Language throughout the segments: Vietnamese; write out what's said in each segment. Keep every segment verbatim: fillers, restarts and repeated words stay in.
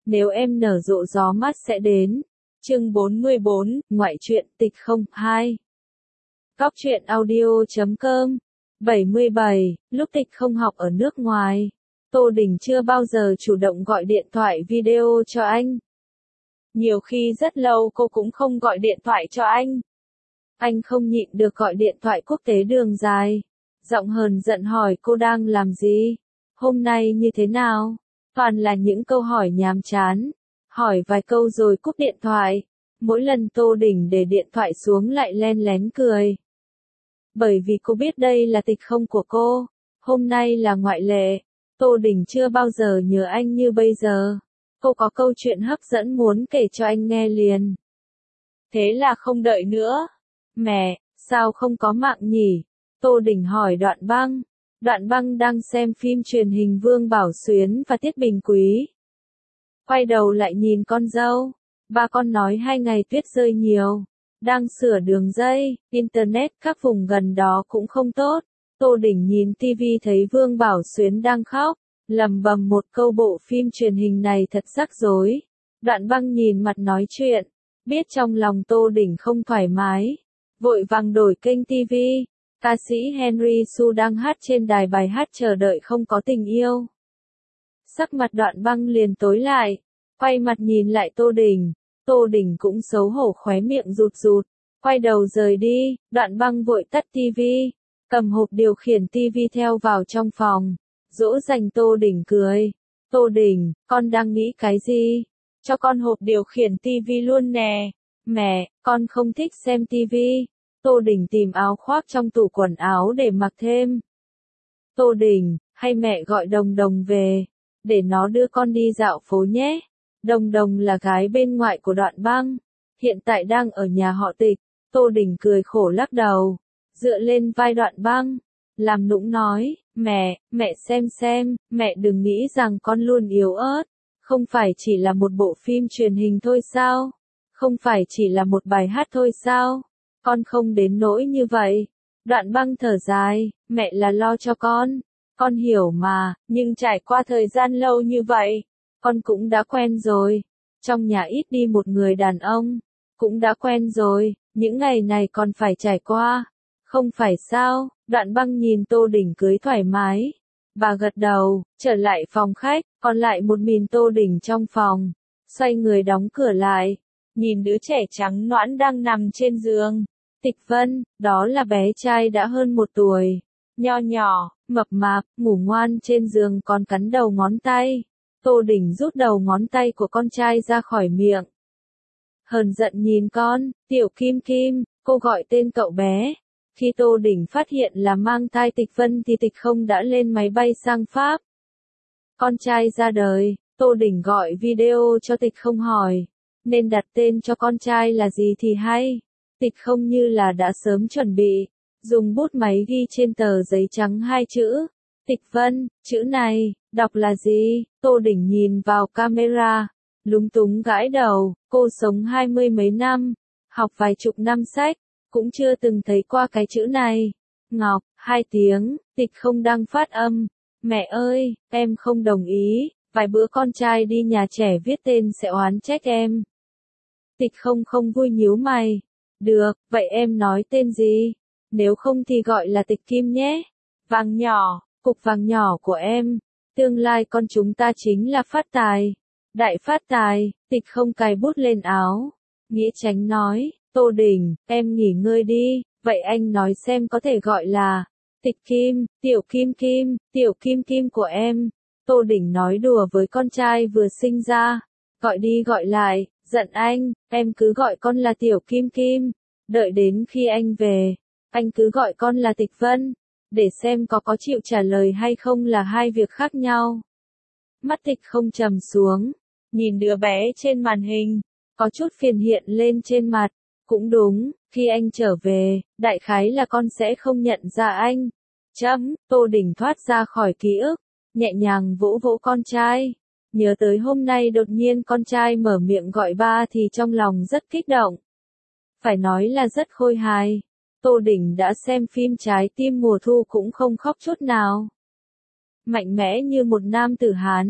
nếu em nở rộ gió mát sẽ đến. Chương bốn mươi bốn, ngoại truyện tịch không, hai. Góc truyện audio chấm com. bảy mươi bảy, lúc tịch không học ở nước ngoài, Tô Đình chưa bao giờ chủ động gọi điện thoại video cho anh. Nhiều khi rất lâu cô cũng không gọi điện thoại cho anh. Anh không nhịn được gọi điện thoại quốc tế đường dài. Giọng hờn giận hỏi cô đang làm gì? Hôm nay như thế nào? Toàn là những câu hỏi nhàm chán. Hỏi vài câu rồi cúp điện thoại. Mỗi lần Tô Đình để điện thoại xuống lại len lén cười. Bởi vì cô biết đây là tịch không của cô. Hôm nay là ngoại lệ. Tô Đình chưa bao giờ nhớ anh như bây giờ. Cô có câu chuyện hấp dẫn muốn kể cho anh nghe liền. Thế là không đợi nữa. Mẹ, sao không có mạng nhỉ? Tô Đình hỏi Đoạn Băng. Đoạn Băng đang xem phim truyền hình Vương Bảo Xuyến và Tiết Bình Quý. Quay đầu lại nhìn con dâu. Ba con nói hai ngày tuyết rơi nhiều. Đang sửa đường dây, internet các vùng gần đó cũng không tốt. Tô Đình nhìn tivi thấy Vương Bảo Xuyến đang khóc. Lầm bầm một câu bộ phim truyền hình này thật rắc rối. Đoạn Băng nhìn mặt nói chuyện. Biết trong lòng Tô Đình không thoải mái. Vội vàng đổi kênh tivi. Ca sĩ Henry Su đang hát trên đài bài hát Chờ đợi không có tình yêu. Sắc mặt Đoạn Băng liền tối lại. Quay mặt nhìn lại Tô Đình. Tô Đình cũng xấu hổ khóe miệng rụt rụt. Quay đầu rời đi. Đoạn Băng vội tắt tivi. Cầm hộp điều khiển tivi theo vào trong phòng. Dỗ dành Tô Đình cười. Tô Đình, con đang nghĩ cái gì? Cho con hộp điều khiển tivi luôn nè. Mẹ, con không thích xem tivi. Tô Đình tìm áo khoác trong tủ quần áo để mặc thêm. Tô Đình, hay mẹ gọi Đồng Đồng về, để nó đưa con đi dạo phố nhé. Đồng Đồng là gái bên ngoại của Đoạn Băng, hiện tại đang ở nhà họ Tịch. Tô Đình cười khổ lắc đầu, dựa lên vai Đoạn Băng, làm nũng nói, mẹ, mẹ xem xem, mẹ đừng nghĩ rằng con luôn yếu ớt. Không phải chỉ là một bộ phim truyền hình thôi sao? Không phải chỉ là một bài hát thôi sao? Con không đến nỗi như vậy. Đoạn Băng thở dài, mẹ là lo cho con. Con hiểu mà, nhưng trải qua thời gian lâu như vậy, con cũng đã quen rồi. Trong nhà ít đi một người đàn ông, cũng đã quen rồi, những ngày này còn phải trải qua. Không phải sao? Đoạn Băng nhìn Tô Đình cưới thoải mái. Bà gật đầu, trở lại phòng khách, còn lại một mình Tô Đình trong phòng. Xoay người đóng cửa lại, nhìn đứa trẻ trắng nõn đang nằm trên giường. Tịch Vân, đó là bé trai đã hơn một tuổi. Nho nhỏ, mập mạp, ngủ ngoan trên giường còn cắn đầu ngón tay. Tô Đình rút đầu ngón tay của con trai ra khỏi miệng. Hờn giận nhìn con, Tiểu Kim Kim, cô gọi tên cậu bé. Khi Tô Đình phát hiện là mang thai Tịch Vân thì Tịch không đã lên máy bay sang Pháp. Con trai ra đời, Tô Đình gọi video cho Tịch không hỏi. Nên đặt tên cho con trai là gì thì hay. Tịch không như là đã sớm chuẩn bị. Dùng bút máy ghi trên tờ giấy trắng hai chữ. Tịch Vân, chữ này, đọc là gì? Tô Đình nhìn vào camera. Lúng túng gãi đầu, cô sống hai mươi mấy năm. Học vài chục năm sách. Cũng chưa từng thấy qua cái chữ này. Ngọc, hai tiếng, Tịch không đang phát âm. Mẹ ơi, em không đồng ý, vài bữa con trai đi nhà trẻ viết tên sẽ oán trách em. Tịch không không vui nhíu mày. Được, vậy em nói tên gì? Nếu không thì gọi là Tịch Kim nhé. Vàng nhỏ, cục vàng nhỏ của em. Tương lai con chúng ta chính là phát tài. Đại phát tài, Tịch không cài bút lên áo. Nghĩa Chánh nói. Tô Đình, em nghỉ ngơi đi, vậy anh nói xem có thể gọi là Tịch Kim, Tiểu Kim Kim, Tiểu Kim Kim của em. Tô Đình nói đùa với con trai vừa sinh ra. Gọi đi gọi lại, giận anh, em cứ gọi con là Tiểu Kim Kim. Đợi đến khi anh về, anh cứ gọi con là Tịch Vân. Để xem có có chịu trả lời hay không là hai việc khác nhau. Mắt Tịch không trầm xuống, nhìn đứa bé trên màn hình, có chút phiền hiện lên trên mặt. Cũng đúng, khi anh trở về, đại khái là con sẽ không nhận ra anh. Chấm, Tô Đình thoát ra khỏi ký ức, nhẹ nhàng vỗ vỗ con trai. Nhớ tới hôm nay đột nhiên con trai mở miệng gọi ba thì trong lòng rất kích động. Phải nói là rất khôi hài. Tô Đình đã xem phim Trái tim mùa thu cũng không khóc chút nào. Mạnh mẽ như một nam tử Hán.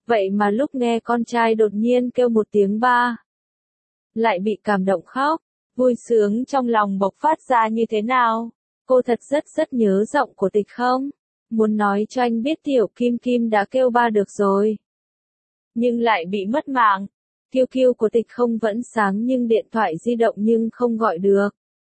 Vậy mà lúc nghe con trai đột nhiên kêu một tiếng ba, lại bị cảm động khóc, vui sướng trong lòng bộc phát ra như thế nào. Cô thật rất rất nhớ giọng của Tịch Không, muốn nói cho anh biết Tiểu Kim Kim đã kêu ba được rồi. Nhưng lại bị mất mạng. Kiêu kiêu của Tịch Không vẫn sáng nhưng điện thoại di động nhưng không gọi được.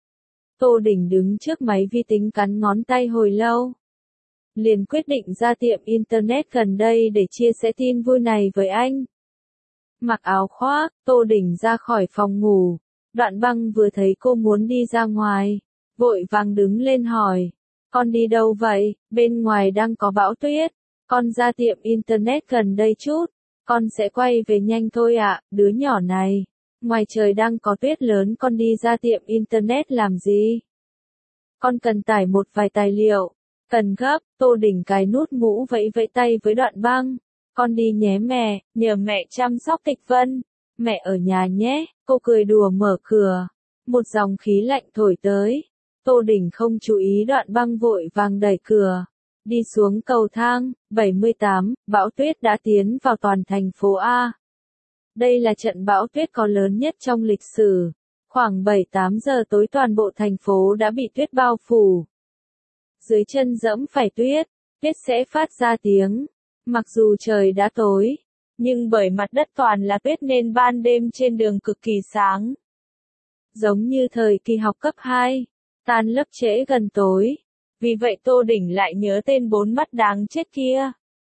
Tô Đình đứng trước máy vi tính cắn ngón tay hồi lâu. Liền quyết định ra tiệm internet gần đây để chia sẻ tin vui này với anh. Mặc áo khoác, Tô Đình ra khỏi phòng ngủ. Đoạn Băng vừa thấy cô muốn đi ra ngoài, vội vàng đứng lên hỏi, con đi đâu vậy, bên ngoài đang có bão tuyết, con ra tiệm internet gần đây chút, con sẽ quay về nhanh thôi ạ, đứa nhỏ này, ngoài trời đang có tuyết lớn con đi ra tiệm internet làm gì? Con cần tải một vài tài liệu, cần gấp, Tô Đình cài nút mũ vẫy vẫy tay với Đoạn Băng, con đi nhé mẹ, nhờ mẹ chăm sóc Tịch Vân. Mẹ ở nhà nhé, cô cười đùa mở cửa. Một dòng khí lạnh thổi tới. Tô Đình không chú ý Đoạn Băng vội vàng đẩy cửa. Đi xuống cầu thang, bảy mươi tám, bão tuyết đã tiến vào toàn thành phố A. Đây là trận bão tuyết có lớn nhất trong lịch sử. Khoảng bảy tám giờ tối toàn bộ thành phố đã bị tuyết bao phủ. Dưới chân dẫm phải tuyết, tuyết sẽ phát ra tiếng. Mặc dù trời đã tối, nhưng bởi mặt đất toàn là tuyết nên ban đêm trên đường cực kỳ sáng. Giống như thời kỳ học cấp hai, tan lớp trễ gần tối. Vì vậy Tô Đình lại nhớ tên bốn mắt đáng chết kia.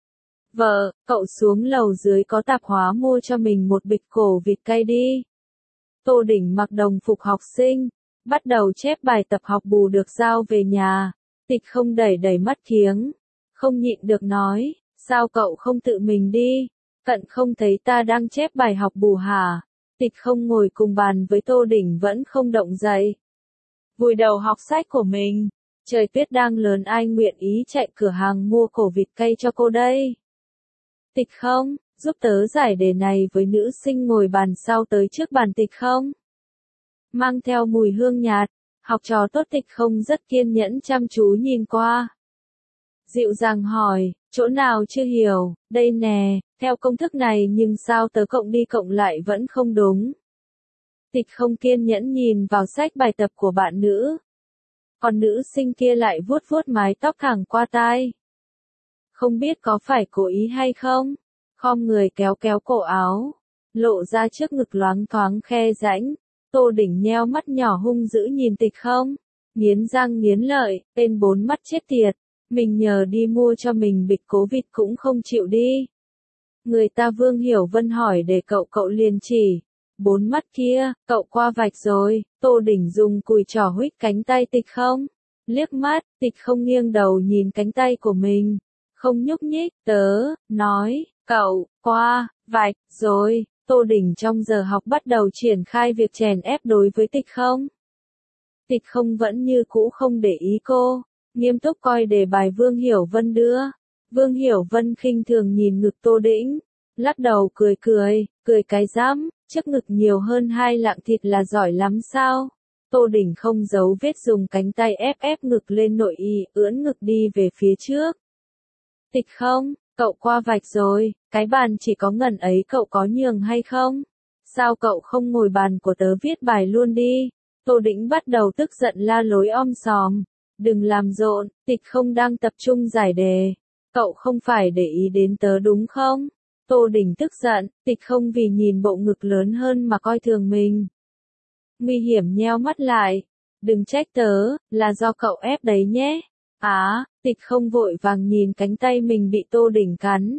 Vợ, cậu xuống lầu dưới có tạp hóa mua cho mình một bịch cổ vịt cay đi. Tô Đình mặc đồng phục học sinh, bắt đầu chép bài tập học bù được giao về nhà. Tịch Không đẩy đẩy mắt kiếng, không nhịn được nói, sao cậu không tự mình đi? Cận không thấy ta đang chép bài học bù hả? Tịch Không ngồi cùng bàn với Tô Đình vẫn không động dậy. Vùi đầu học sách của mình. Trời tuyết đang lớn ai nguyện ý chạy cửa hàng mua cổ vịt cay cho cô đây? Tịch Không, giúp tớ giải đề này với nữ sinh ngồi bàn sau tới trước bàn Tịch Không. Mang theo mùi hương nhạt, học trò tốt Tịch Không rất kiên nhẫn chăm chú nhìn qua. Dịu dàng hỏi, chỗ nào chưa hiểu, đây nè, theo công thức này nhưng sao tớ cộng đi cộng lại vẫn không đúng. Tịch Không kiên nhẫn nhìn vào sách bài tập của bạn nữ. Còn nữ sinh kia lại vuốt vuốt mái tóc thẳng qua tai. Không biết có phải cố ý hay không? Khom người kéo kéo cổ áo, lộ ra trước ngực loáng thoáng khe rãnh. Tô Đình nheo mắt nhỏ hung dữ nhìn Tịch Không, nghiến răng nghiến lợi, tên bốn mắt chết tiệt. Mình nhờ đi mua cho mình bịch cố vịt cũng không chịu đi. Người ta Vương Hiểu Vân hỏi để cậu cậu liền chỉ. Bốn mắt kia, cậu qua vạch rồi. Tô Đình dùng cùi trỏ huých cánh tay Tịch Không. Liếc mắt, Tịch Không nghiêng đầu nhìn cánh tay của mình. Không nhúc nhích, tớ, nói, cậu, qua, vạch, rồi. Tô Đình trong giờ học bắt đầu triển khai việc chèn ép đối với Tịch Không. Tịch Không vẫn như cũ không để ý cô. Nghiêm túc coi đề bài Vương Hiểu Vân đưa. Vương Hiểu Vân khinh thường nhìn ngực Tô Đĩnh, lắc đầu cười cười, cười cái rắm, trước ngực nhiều hơn hai lạng thịt là giỏi lắm sao? Tô Đình không giấu vết dùng cánh tay ép ép ngực lên nội y, ưỡn ngực đi về phía trước. Tịch Không, cậu qua vạch rồi, cái bàn chỉ có ngần ấy cậu có nhường hay không? Sao cậu không ngồi bàn của tớ viết bài luôn đi? Tô Đĩnh bắt đầu tức giận la lối om sòm. Đừng làm rộn, Tịch Không đang tập trung giải đề. Cậu không phải để ý đến tớ đúng không? Tô Đình tức giận, Tịch Không vì nhìn bộ ngực lớn hơn mà coi thường mình. Nguy hiểm nheo mắt lại. Đừng trách tớ, là do cậu ép đấy nhé. Á, Tịch Không vội vàng nhìn cánh tay mình bị Tô Đình cắn.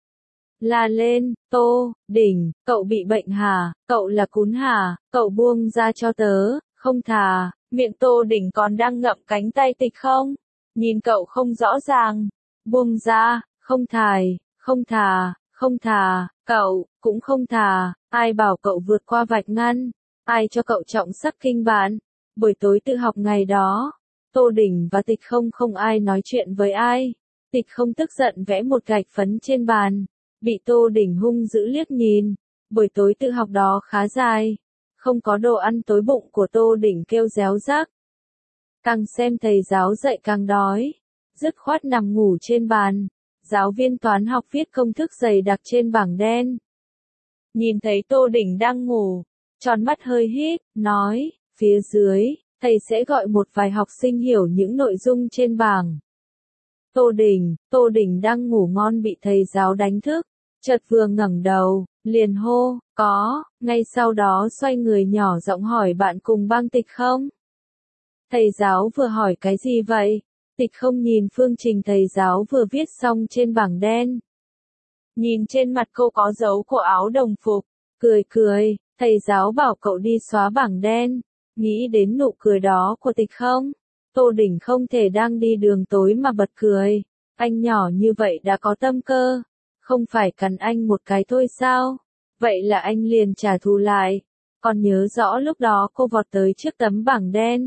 La lên, Tô Đình, cậu bị bệnh hả? Cậu là cún hả? Cậu buông ra cho tớ, không thà. Miệng Tô Đình còn đang ngậm cánh tay Tịch Không. Nhìn cậu không rõ ràng. Buông ra, không thài, không thà, không thà, cậu, cũng không thà. Ai bảo cậu vượt qua vạch ngăn? Ai cho cậu trọng sắc kinh bạn? Buổi tối tự học ngày đó, Tô Đình và Tịch Không không ai nói chuyện với ai. Tịch Không tức giận vẽ một gạch phấn trên bàn. Bị Tô Đình hung dữ liếc nhìn. Buổi tối tự học đó khá dài. Không có đồ ăn tối bụng của Tô Đình kêu réo rác. Càng xem thầy giáo dạy càng đói. Dứt khoát nằm ngủ trên bàn. giáo viên toán học viết công thức dày đặc trên bảng đen. Nhìn thấy Tô Đình đang ngủ, tròn mắt hơi híp, nói, phía dưới, thầy sẽ gọi một vài học sinh hiểu những nội dung trên bảng. Tô Đình, Tô Đình đang ngủ ngon bị thầy giáo đánh thức, chợt vừa ngẩng đầu, liền hô, có, ngay sau đó xoay người nhỏ giọng hỏi bạn cùng băng tịch không? Thầy giáo vừa hỏi cái gì vậy? Tịch không nhìn phương trình thầy giáo vừa viết xong trên bảng đen. Nhìn trên mặt cô có dấu của áo đồng phục, cười cười, thầy giáo bảo cậu đi xóa bảng đen, nghĩ đến nụ cười đó của Tịch không? Tô Đình không thể đang đi đường tối mà bật cười, anh nhỏ như vậy đã có tâm cơ, không phải cắn anh một cái thôi sao? Vậy là anh liền trả thù lại, còn nhớ rõ lúc đó cô vọt tới trước tấm bảng đen,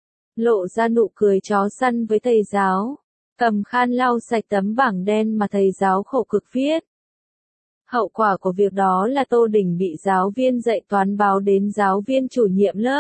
lộ ra nụ cười chó săn với thầy giáo, cầm khăn lau sạch tấm bảng đen mà thầy giáo khổ cực viết. Hậu quả của việc đó là Tô Đình bị giáo viên dạy toán báo đến giáo viên chủ nhiệm lớp.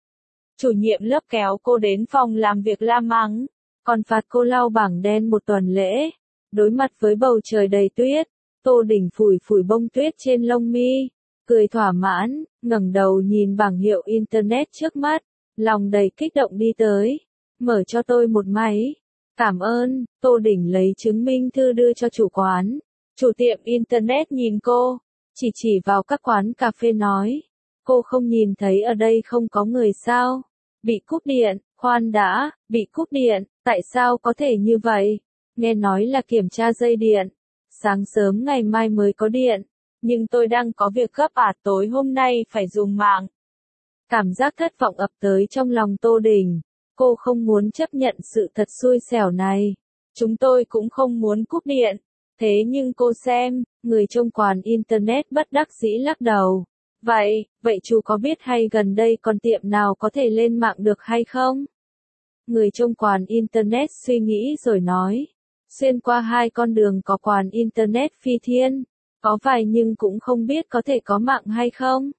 Chủ nhiệm lớp kéo cô đến phòng làm việc la mắng, còn phạt cô lau bảng đen một tuần lễ. Đối mặt với bầu trời đầy tuyết, Tô Đình phủi phủi bông tuyết trên lông mi, cười thỏa mãn, ngẩng đầu nhìn bảng hiệu Internet trước mắt, lòng đầy kích động đi tới. Mở cho tôi một máy. Cảm ơn, Tô Đình lấy chứng minh thư đưa cho chủ quán. Chủ tiệm Internet nhìn cô, chỉ chỉ vào các quán cà phê nói, cô không nhìn thấy ở đây không có người sao? Bị cúp điện, khoan đã, bị cúp điện, tại sao có thể như vậy? Nghe nói là kiểm tra dây điện, sáng sớm ngày mai mới có điện, nhưng tôi đang có việc gấp à, tối hôm nay phải dùng mạng. Cảm giác thất vọng ập tới trong lòng Tô Đình, cô không muốn chấp nhận sự thật xui xẻo này. Chúng tôi cũng không muốn cúp điện. Thế nhưng cô xem, người trông quán Internet bất đắc dĩ lắc đầu. Vậy, vậy chú có biết hay gần đây còn tiệm nào có thể lên mạng được hay không? Người trông quán Internet suy nghĩ rồi nói. Xuyên qua hai con đường có quán Internet Phi Thiên. Có vài nhưng cũng không biết có thể có mạng hay không.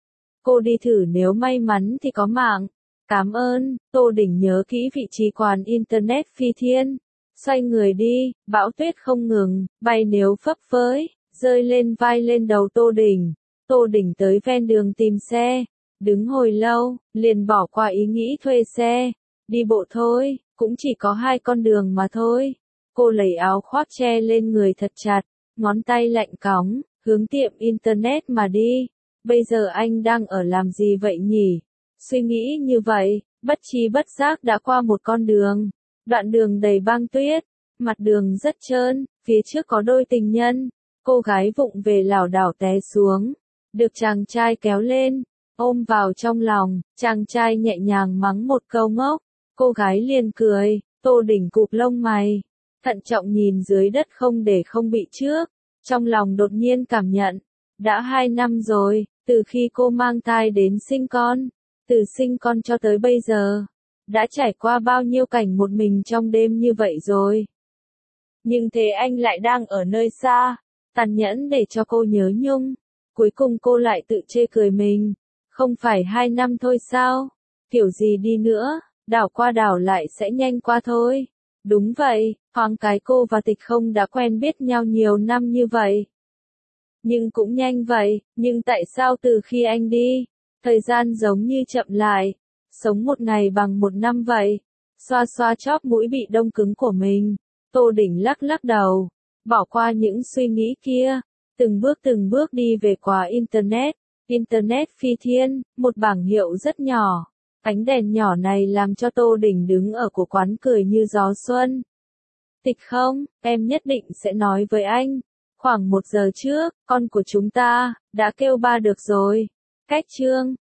Cô đi thử nếu may mắn thì có mạng. Cảm ơn, Tô Đình nhớ kỹ vị trí quán Internet Phi Thiên. Xoay người đi, bão tuyết không ngừng, bay nếu phấp phới, rơi lên vai lên đầu Tô Đình. Tô Đình tới ven đường tìm xe, đứng hồi lâu, liền bỏ qua ý nghĩ thuê xe. Đi bộ thôi, cũng chỉ có hai con đường mà thôi. Cô lấy áo khoác che lên người thật chặt, ngón tay lạnh cóng, hướng tiệm Internet mà đi. Bây giờ anh đang ở làm gì vậy nhỉ? Suy nghĩ như vậy, bất tri bất giác đã qua một con đường. Đoạn đường đầy băng tuyết, mặt đường rất trơn, phía trước có đôi tình nhân, cô gái vụng về lảo đảo té xuống, được chàng trai kéo lên, ôm vào trong lòng, chàng trai nhẹ nhàng mắng một câu ngốc, cô gái liền cười, Tô Đình cụp lông mày, thận trọng nhìn dưới đất không để không bị trước, trong lòng đột nhiên cảm nhận, đã hai năm rồi, từ khi cô mang thai đến sinh con, từ sinh con cho tới bây giờ. Đã trải qua bao nhiêu cảnh một mình trong đêm như vậy rồi. Nhưng thế anh lại đang ở nơi xa, tàn nhẫn để cho cô nhớ nhung. Cuối cùng cô lại tự chê cười mình. Không phải hai năm thôi sao? Kiểu gì đi nữa, đảo qua đảo lại sẽ nhanh qua thôi. Đúng vậy, thoáng cái cô và Tịch không đã quen biết nhau nhiều năm như vậy. Nhưng cũng nhanh vậy, nhưng tại sao từ khi anh đi, thời gian giống như chậm lại. Sống một ngày bằng một năm vậy. Xoa xoa chóp mũi bị đông cứng của mình. Tô Đình lắc lắc đầu. Bỏ qua những suy nghĩ kia. Từng bước từng bước đi về quán Internet. Internet Phi Thiên, một bảng hiệu rất nhỏ. Ánh đèn nhỏ này làm cho Tô Đình đứng ở của quán cười như gió xuân. Tịch không, em nhất định sẽ nói với anh. Khoảng một giờ trước, con của chúng ta, đã kêu ba được rồi. Cách chương.